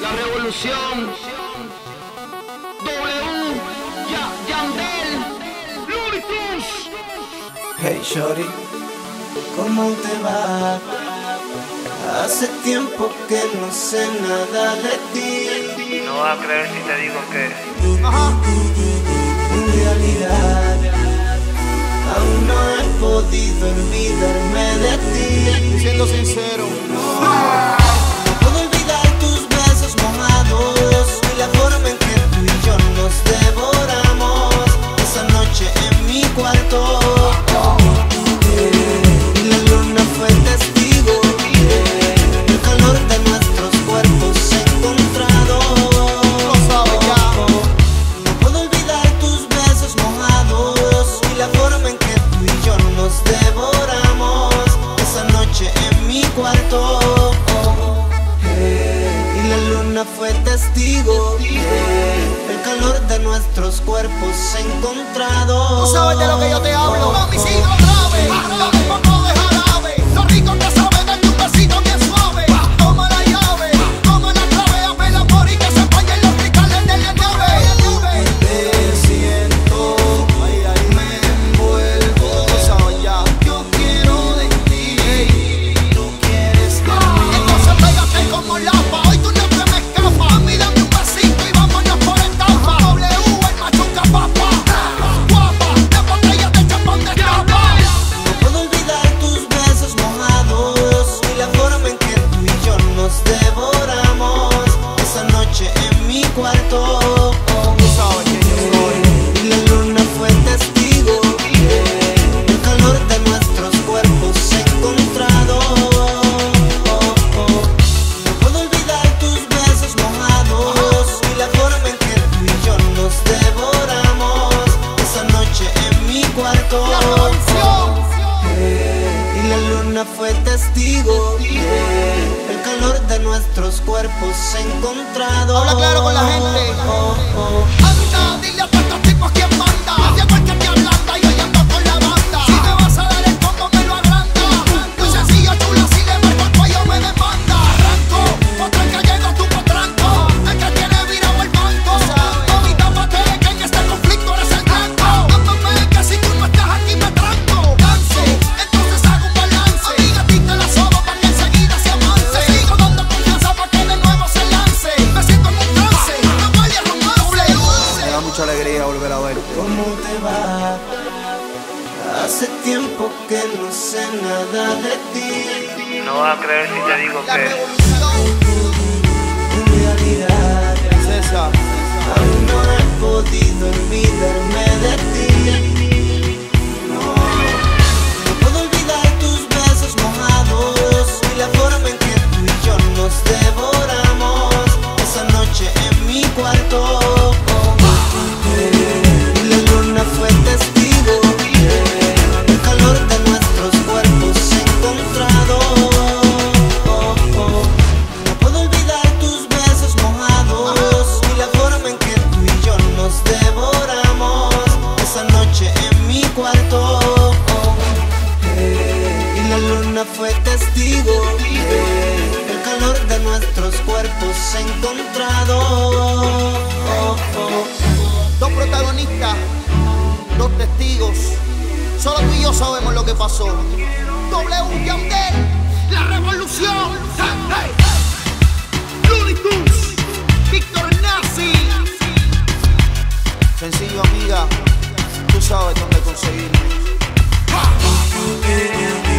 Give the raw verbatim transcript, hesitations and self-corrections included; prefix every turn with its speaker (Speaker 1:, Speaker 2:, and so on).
Speaker 1: La revolución. W, ya, Yandel, Looney Tunes.
Speaker 2: Hey shorty, ¿cómo te va? Hace tiempo que no sé nada de ti.
Speaker 3: No vas a creer si te digo que
Speaker 2: Ajá. En realidad aún no he podido olvidarme de ti.
Speaker 4: Siendo sincero,
Speaker 2: No puedo olvidar tus besos mojados y la forma en que tú y yo nos devoramos esa noche en mi cuarto. Y la luna fue testigo del calor de nuestros cuerpos encontrados.
Speaker 4: lo sabes ya.
Speaker 2: No puedo olvidar tus besos mojados y la forma en que tú y yo nos devoramos esa noche en mi cuarto. Y la luna fue testigo del calor de nuestros cuerpos encontrados.
Speaker 4: Tú sabes de lo que yo te hablo. Mami, sigue otra vez. Dame un poco de jarabe. Lo rico que sabe, dame un besito bien suave. Toma la llave, toma la clave. Abre la por y que se vayan los cristales de la nave. Te siento, ay, ay, me envuelvo. Tú sabes ya. Yo quiero de ti, tú quieres de mí. Entonces pégate como lapa. Hoy tú no te me escapas. Mí dame un besito y vámonos por etapa. W, el machuca papa. Guapa, de botella de champán de tapa.
Speaker 2: No puedo olvidar tus besos mojados y la forma en que tú y yo nos devoramos esa noche en mi cuarto.
Speaker 4: Tú sabes que yo soy.
Speaker 2: Y la luna fue testigo del calor de nuestros cuerpos encontrados. No puedo olvidar tus besos mojados y la forma en que tú y yo nos devoramos esa noche en mi cuarto.
Speaker 4: La revolución.
Speaker 2: Y la luna fue testigo del calor de nuestros cuerpos encontrados.
Speaker 4: Habla claro con la gente. Anda, dile a todos estos tipos quién manda. Llegó el que te ablanda y hoy ando con la banda. Si me vas a dar el combo me lo agranda. Muy sencillo, chula, si le marco el cuello me demanda. Arranco, otra que llega tu potranco. El que tiene virado el banco. Mami, tápate de que en este conflicto eres el blanco. Ámame que si tú no estás aquí me tranco. Danzo, entonces hago un balance. Amiga, a ti te la sobo para que enseguida se avance. Sigo dando confianza para que de nuevo se lance. Me siento en un trance, no vale a romance.
Speaker 5: Me da mucha alegría volver a verte.
Speaker 2: ¿Cómo te va? Hace tiempo que no sé nada de ti.
Speaker 3: no vas a creer si te digo
Speaker 4: La
Speaker 3: que
Speaker 4: revolución.
Speaker 2: En realidad
Speaker 4: César.
Speaker 2: aún no he podido olvidarme de ti. No, no puedo olvidar tus besos mojados y la forma en que tú y yo nos devoramos esa noche en mi cuarto. Y la luna fue testigo del calor de nuestros cuerpos encontrados. No puedo olvidar tus besos mojados y la forma en que tú y yo nos devoramos esa noche en mi cuarto. Y la luna fue testigo del calor de nuestros cuerpos encontrados.
Speaker 4: Dos protagonistas, dos testigos. Solo tú y yo sabemos lo que pasó. W, Yandel, la revolución. Hey, hey. Looney Tunes, Víctor Nazi. Sencillo, amiga, tú sabes dónde conseguirme.